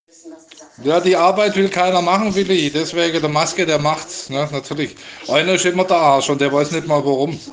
Ja, die Arbeit will keiner machen, Willi. Deswegen der Maske, der macht's. Ne? Natürlich. Einer ist immer der Arsch und der weiß nicht mal warum.